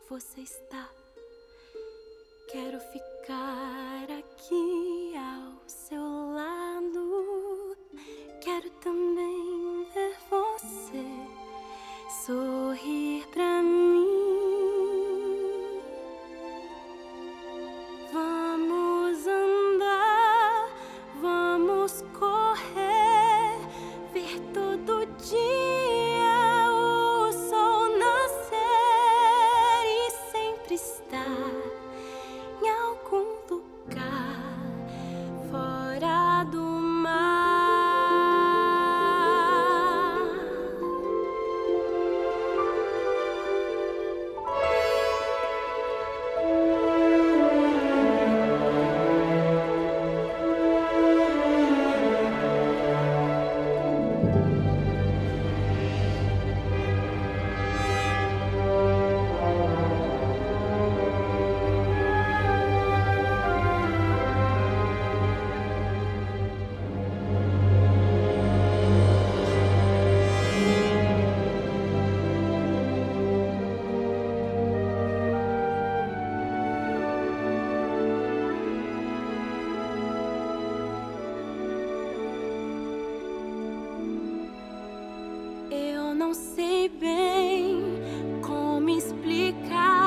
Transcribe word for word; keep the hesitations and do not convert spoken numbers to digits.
você está. Quero ficar aqui ao seu lado. Quero também ver você sorrir pra mim. Vamos andar, vamos correr, ver todo dia o sol nascer e sempre estar em algum lugar fora do mar. Eu não sei bem como explicar